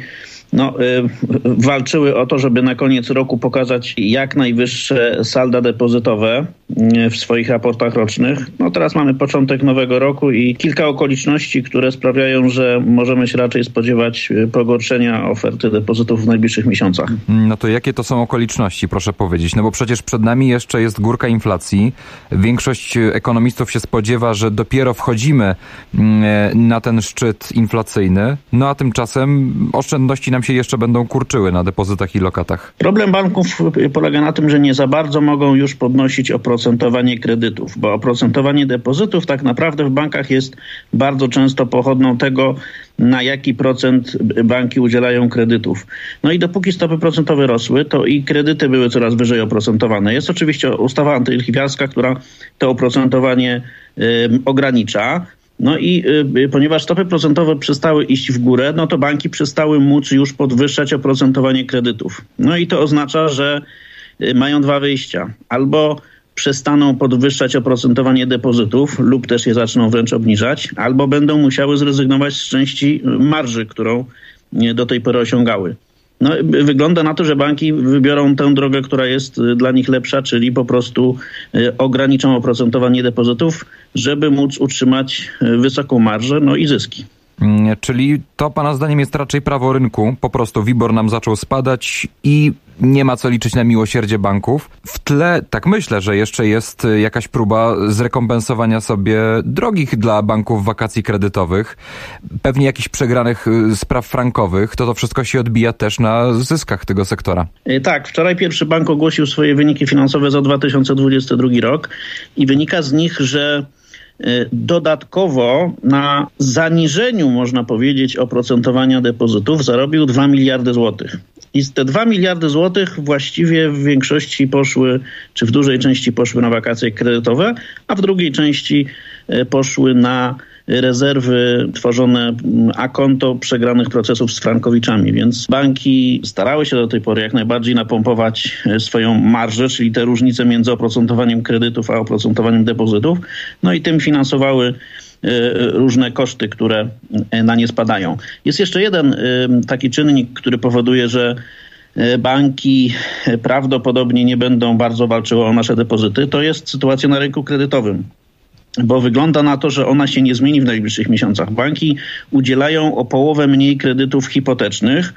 walczyły o to, żeby na koniec roku pokazać jak najwyższe salda depozytowe. w swoich raportach rocznych. No teraz mamy początek nowego roku i kilka okoliczności, które sprawiają, że możemy się raczej spodziewać pogorszenia oferty depozytów w najbliższych miesiącach. No to jakie to są okoliczności, proszę powiedzieć? No bo przecież przed nami jeszcze jest górka inflacji. Większość ekonomistów się spodziewa, że dopiero wchodzimy na ten szczyt inflacyjny, no a tymczasem oszczędności nam się jeszcze będą kurczyły na depozytach i lokatach. Problem banków polega na tym, że nie za bardzo mogą już podnosić oprocentowanie kredytów, bo oprocentowanie depozytów tak naprawdę w bankach jest bardzo często pochodną tego, na jaki procent banki udzielają kredytów. No i dopóki stopy procentowe rosły, to i kredyty były coraz wyżej oprocentowane. Jest oczywiście ustawa antylichwiarska, która to oprocentowanie ogranicza. No i ponieważ stopy procentowe przestały iść w górę, no to banki przestały móc już podwyższać oprocentowanie kredytów. No i to oznacza, że mają dwa wyjścia. Albo przestaną podwyższać oprocentowanie depozytów lub też je zaczną wręcz obniżać, albo będą musiały zrezygnować z części marży, którą do tej pory osiągały. No, wygląda na to, że banki wybiorą tę drogę, która jest dla nich lepsza, czyli po prostu ograniczą oprocentowanie depozytów, żeby móc utrzymać wysoką marżę, no i zyski. Czyli to pana zdaniem jest raczej prawo rynku, po prostu WIBOR nam zaczął spadać i nie ma co liczyć na miłosierdzie banków. W tle, tak myślę, że jeszcze jest jakaś próba zrekompensowania sobie drogich dla banków wakacji kredytowych, pewnie jakichś przegranych spraw frankowych. To wszystko się odbija też na zyskach tego sektora. Tak, wczoraj pierwszy bank ogłosił swoje wyniki finansowe za 2022 rok i wynika z nich, że dodatkowo na zaniżeniu, można powiedzieć, oprocentowania depozytów zarobił 2 miliardy złotych. I te 2 miliardy złotych właściwie w większości poszły, czy w dużej części poszły na wakacje kredytowe, a w drugiej części poszły na rezerwy tworzone a konto przegranych procesów z frankowiczami. Więc banki starały się do tej pory jak najbardziej napompować swoją marżę, czyli te różnice między oprocentowaniem kredytów a oprocentowaniem depozytów. No i tym finansowały różne koszty, które na nie spadają. Jest jeszcze jeden taki czynnik, który powoduje, że banki prawdopodobnie nie będą bardzo walczyły o nasze depozyty. To jest sytuacja na rynku kredytowym. Bo wygląda na to, że ona się nie zmieni w najbliższych miesiącach. Banki udzielają o połowę mniej kredytów hipotecznych.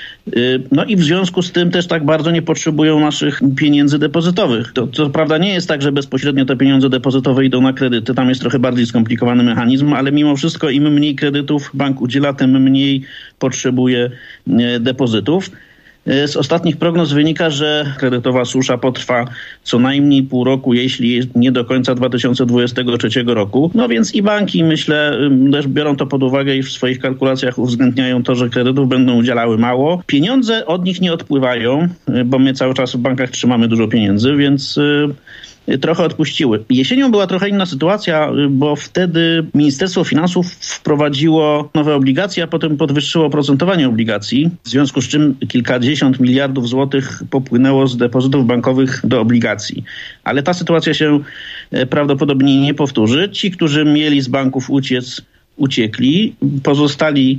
No i w związku z tym też tak bardzo nie potrzebują naszych pieniędzy depozytowych. To prawda nie jest tak, że bezpośrednio te pieniądze depozytowe idą na kredyty. Tam jest trochę bardziej skomplikowany mechanizm, ale mimo wszystko im mniej kredytów bank udziela, tym mniej potrzebuje depozytów. Z ostatnich prognoz wynika, że kredytowa susza potrwa co najmniej pół roku, jeśli nie do końca 2023 roku. No więc i banki, myślę, też biorą to pod uwagę i w swoich kalkulacjach uwzględniają to, że kredytów będą udzielały mało. Pieniądze od nich nie odpływają, bo my cały czas w bankach trzymamy dużo pieniędzy, więc trochę odpuściły. Jesienią była trochę inna sytuacja, bo wtedy Ministerstwo Finansów wprowadziło nowe obligacje, a potem podwyższyło oprocentowanie obligacji, w związku z czym kilkadziesiąt miliardów złotych popłynęło z depozytów bankowych do obligacji. Ale ta sytuacja się prawdopodobnie nie powtórzy. Ci, którzy mieli z banków uciec, uciekli, pozostali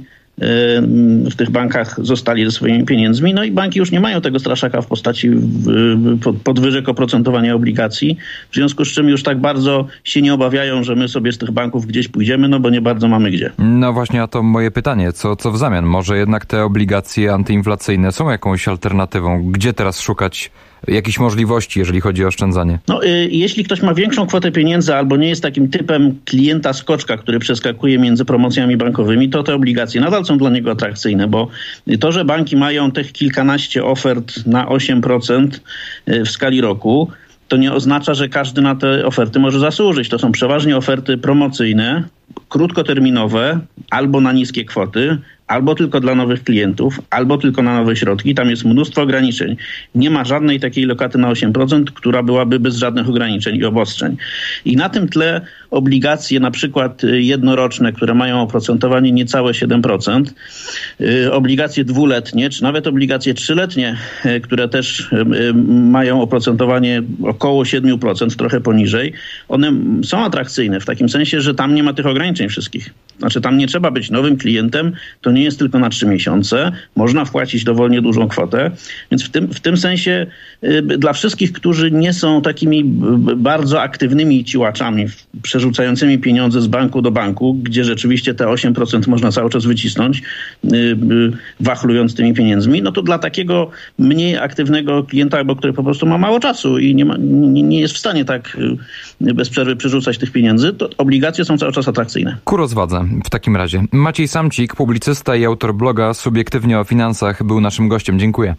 w tych bankach zostali ze swoimi pieniędzmi, no i banki już nie mają tego straszaka w postaci podwyżek oprocentowania obligacji, w związku z czym już tak bardzo się nie obawiają, że my sobie z tych banków gdzieś pójdziemy, no bo nie bardzo mamy gdzie. No właśnie, a to moje pytanie, co w zamian? Może jednak te obligacje antyinflacyjne są jakąś alternatywą? Gdzie teraz szukać jakichś możliwości, jeżeli chodzi o oszczędzanie? No, jeśli ktoś ma większą kwotę pieniędzy albo nie jest takim typem klienta skoczka, który przeskakuje między promocjami bankowymi, to te obligacje nadal są dla niego atrakcyjne, bo to, że banki mają tych kilkanaście ofert na 8% w skali roku, to nie oznacza, że każdy na te oferty może zasłużyć. To są przeważnie oferty promocyjne, krótkoterminowe, albo na niskie kwoty, albo tylko dla nowych klientów, albo tylko na nowe środki. Tam jest mnóstwo ograniczeń. Nie ma żadnej takiej lokaty na 8%, która byłaby bez żadnych ograniczeń i obostrzeń. I na tym tle obligacje, na przykład jednoroczne, które mają oprocentowanie niecałe 7%, obligacje dwuletnie, czy nawet obligacje trzyletnie, które też mają oprocentowanie około 7%, trochę poniżej, one są atrakcyjne w takim sensie, że tam nie ma tych ograniczeń wszystkich. Znaczy tam nie trzeba być nowym klientem, to nie jest tylko na 3 miesiące. Można wpłacić dowolnie dużą kwotę. Więc w tym sensie dla wszystkich, którzy nie są takimi bardzo aktywnymi ciłaczami, przerzucającymi pieniądze z banku do banku, gdzie rzeczywiście te 8% można cały czas wycisnąć, wachlując tymi pieniędzmi, no to dla takiego mniej aktywnego klienta, bo który po prostu ma mało czasu i nie jest w stanie tak bez przerwy przerzucać tych pieniędzy, to obligacje są cały czas atrakcyjne. Ku rozwadze w takim razie. Maciej Samcik, publicysta i autor bloga Subiektywnie o finansach, był naszym gościem. Dziękuję.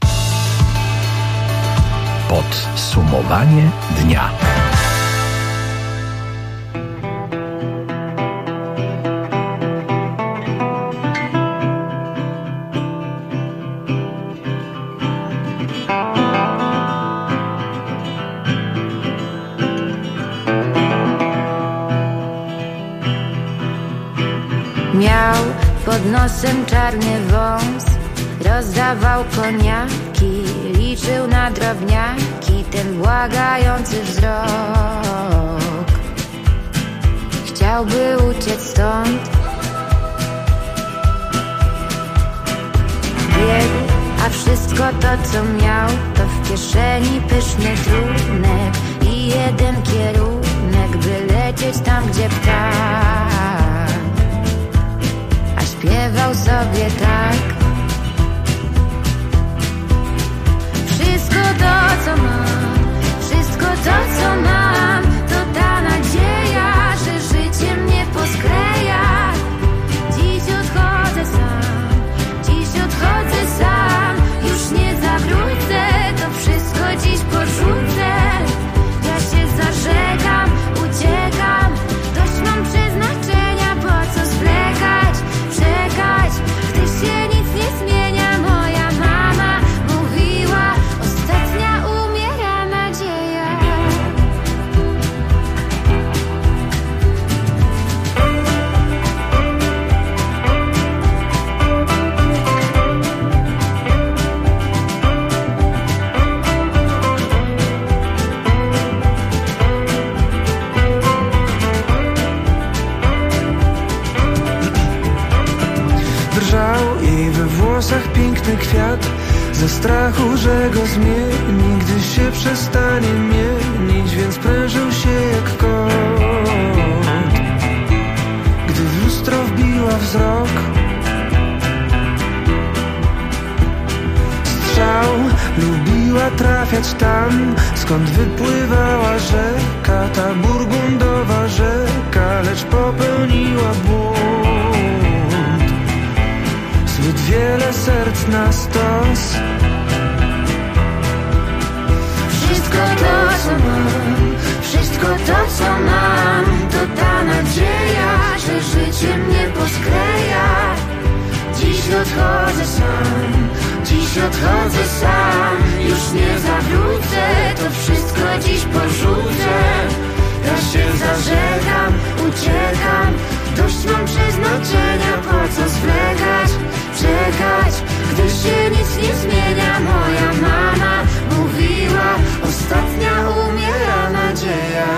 Podsumowanie dnia. Miał pod nosem czarny wąs, rozdawał koniaki, liczył na drobniaki ten błagający wzrok. Chciałby uciec stąd, biegł, a wszystko to co miał to w kieszeni pyszny trunek i jeden kierunek, by lecieć tam gdzie ptak. Śpiewał sobie tak. Wszystko to co mam, wszystko to co mam, to ta nadzieja, że życie mnie poskleja. Dziś odchodzę sam, już nie zawrócę, to wszystko dziś porzucę. Ja się zażegam, uciekam, dość mam przeznaczenia, po co zwlekać, czekać, gdy się nic nie zmienia. Moja mama mówiła, ostatnia umiera nadzieja. Drżał jej we włosach piękny kwiat, ze strachu, że go zmieni, gdy się przestanie mienić, więc prężył się jak kot. Gdy w lustro wbiła wzrok, strzał, lubiła trafiać tam, skąd wypływała rzeka, ta burgundowa rzeka, lecz popełniła błąd. Zbyt wiele serc na stos. Wszystko to co mam, wszystko to co mam, to ta nadzieja, że życie mnie poskleja. Dziś odchodzę sam, już nie zawrócę, to wszystko dziś porzucę. Ja się zażegam, uciekam, dość mam przeznaczenia, po co zwlekać, czekać, gdy się nic nie zmienia. Moja mama mówiła, ostatnia umiera nadzieja.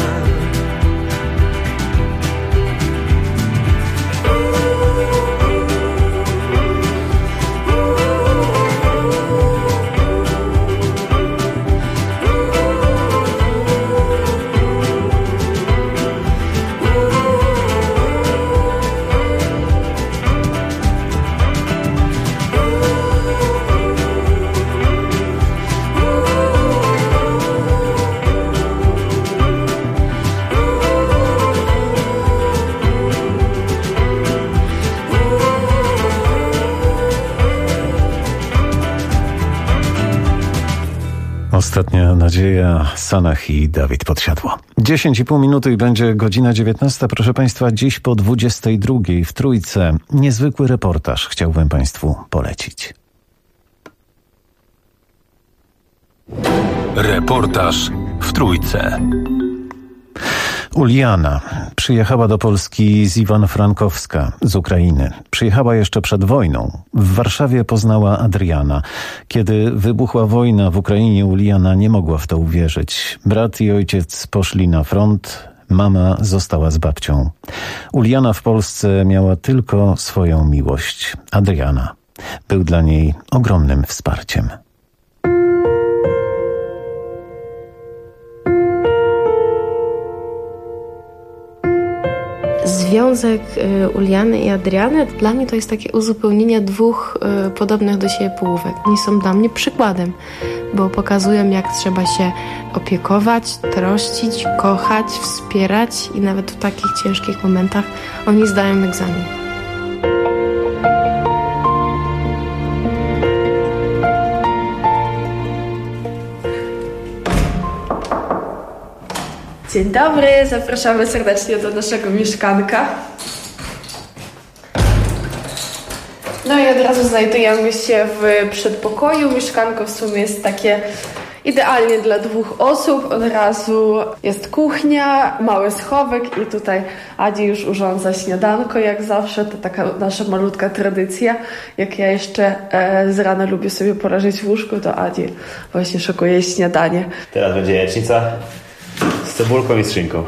Ostatnia nadzieja, Sanach i Dawid Podsiadło. 10,5 minuty i będzie godzina 19. Proszę Państwa, dziś po 22 w Trójce niezwykły reportaż chciałbym Państwu polecić. Reportaż w Trójce. Uliana przyjechała do Polski z Iwano-Frankowska, z Ukrainy. Przyjechała jeszcze przed wojną. W Warszawie poznała Adriana. Kiedy wybuchła wojna w Ukrainie, Uliana nie mogła w to uwierzyć. Brat i ojciec poszli na front. Mama została z babcią. Uliana w Polsce miała tylko swoją miłość, Adriana. Był dla niej ogromnym wsparciem. Związek Uliany i Adriany dla mnie to jest takie uzupełnienie dwóch podobnych do siebie połówek. Oni są dla mnie przykładem, bo pokazują, jak trzeba się opiekować, troszczyć, kochać, wspierać i nawet w takich ciężkich momentach oni zdają egzamin. Dzień dobry, zapraszamy serdecznie do naszego mieszkanka. No i od razu znajdujemy się w przedpokoju. Mieszkanko w sumie jest takie idealnie dla 2 osób. Od razu jest kuchnia, mały schowek i tutaj Adi już urządza śniadanko jak zawsze. To taka nasza malutka tradycja. Jak ja jeszcze z rana lubię sobie poleżeć w łóżku, to Adi właśnie szykuje śniadanie. Teraz będzie jajecznica z cebulką i z szynką.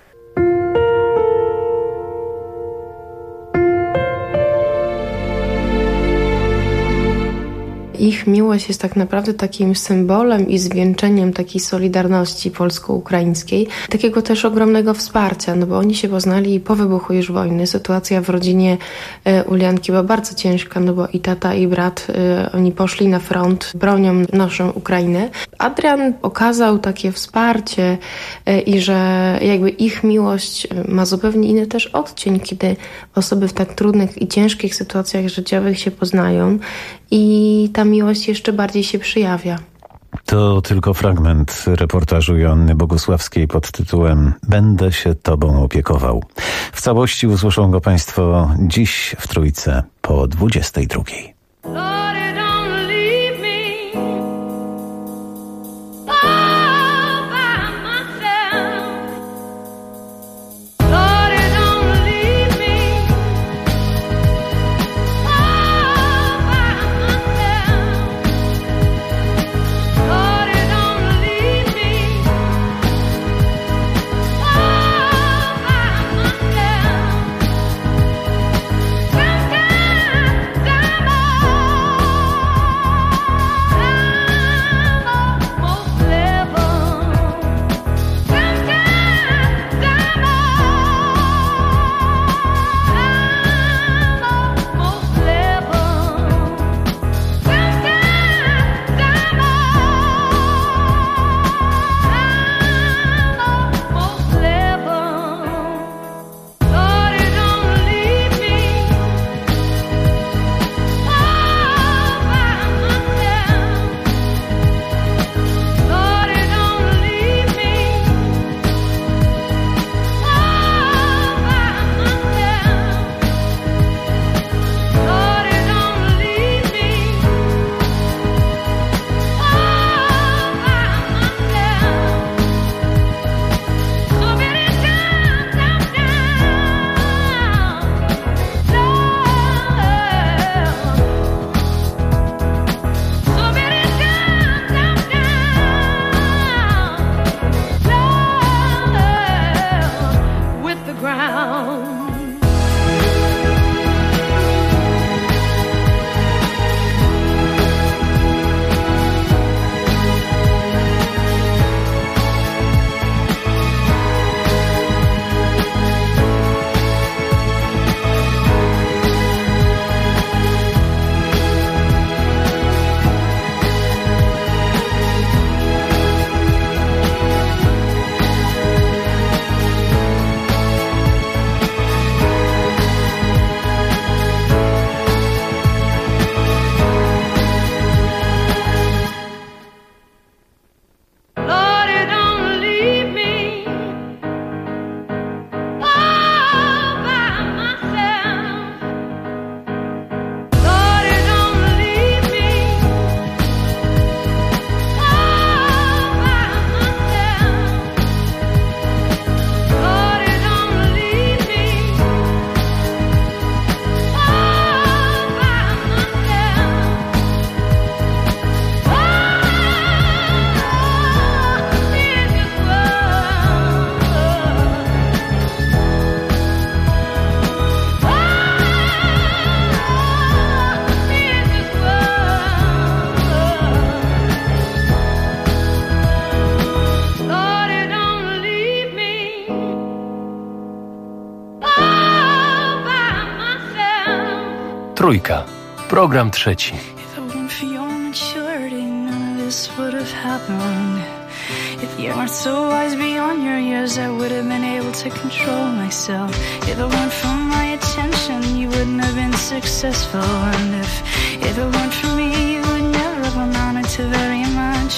Ich miłość jest tak naprawdę takim symbolem i zwieńczeniem takiej solidarności polsko-ukraińskiej, takiego też ogromnego wsparcia, no bo oni się poznali po wybuchu już wojny. Sytuacja w rodzinie Ulianki była bardzo ciężka, no bo i tata, i brat, oni poszli na front, bronią naszą Ukrainę. Adrian okazał takie wsparcie i że jakby ich miłość ma zupełnie inny też odcień, kiedy osoby w tak trudnych i ciężkich sytuacjach życiowych się poznają i ta miłość jeszcze bardziej się przyjawia. To tylko fragment reportażu Joanny Bogusławskiej pod tytułem „Będę się Tobą opiekował”. W całości usłyszą go Państwo dziś w Trójce po 22:00. Come Trójka. Program trzeci. If you weren't so wise beyond your years, I would have been able to control myself. If it weren't for my attention, you wouldn't have been successful. And if it weren't for me, you would never have amounted to very much.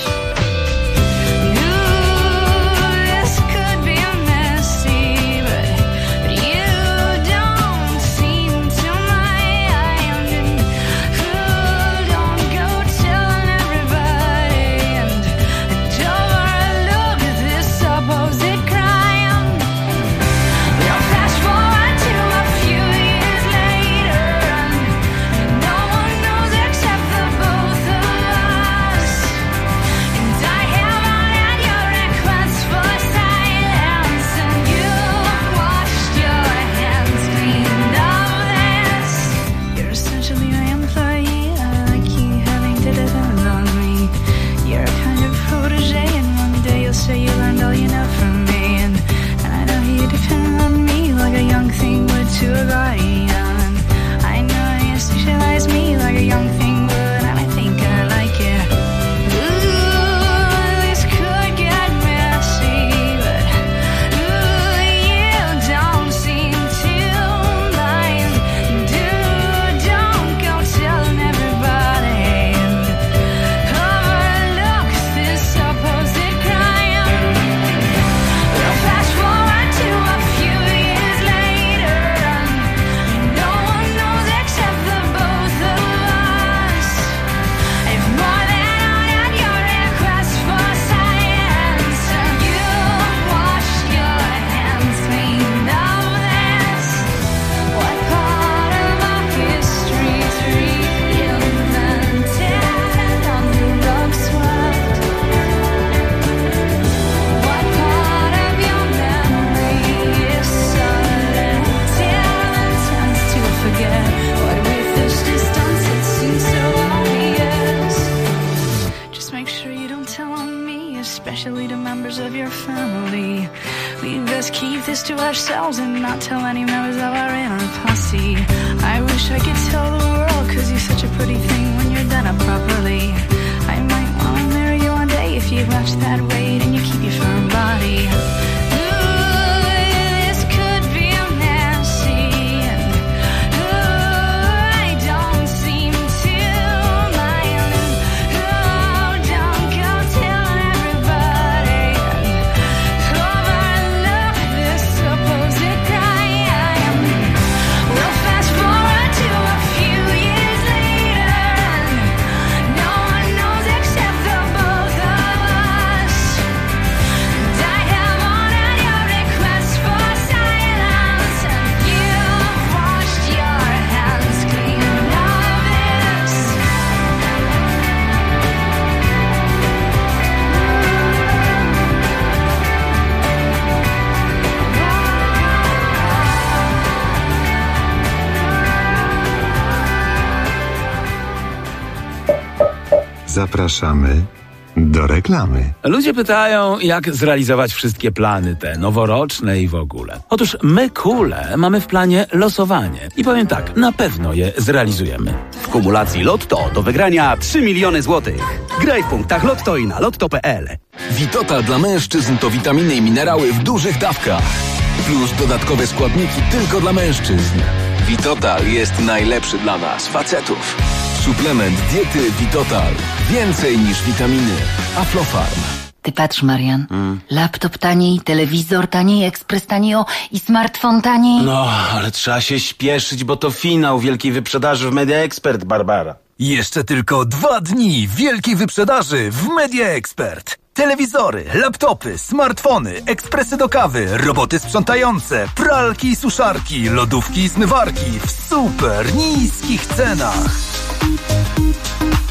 Zapraszamy do reklamy. Ludzie pytają, jak zrealizować wszystkie plany te noworoczne i w ogóle. Otóż my, Kule, mamy w planie losowanie. I powiem tak, na pewno je zrealizujemy. W kumulacji Lotto do wygrania 3 miliony złotych. Graj w punktach Lotto i na lotto.pl. Vitotal dla mężczyzn to witaminy i minerały w dużych dawkach. Plus dodatkowe składniki tylko dla mężczyzn. Vitotal jest najlepszy dla nas, facetów. Suplement diety Vitotal. Więcej niż witaminy. Aflofarm. Ty patrz, Marian. Laptop taniej, telewizor taniej, ekspres taniej i smartfon taniej. No, ale trzeba się śpieszyć, bo to finał wielkiej wyprzedaży w Media Expert, Barbara. Jeszcze tylko 2 dni wielkiej wyprzedaży w Media Expert. Telewizory, laptopy, smartfony, ekspresy do kawy, roboty sprzątające, pralki i suszarki, lodówki i zmywarki w super niskich cenach.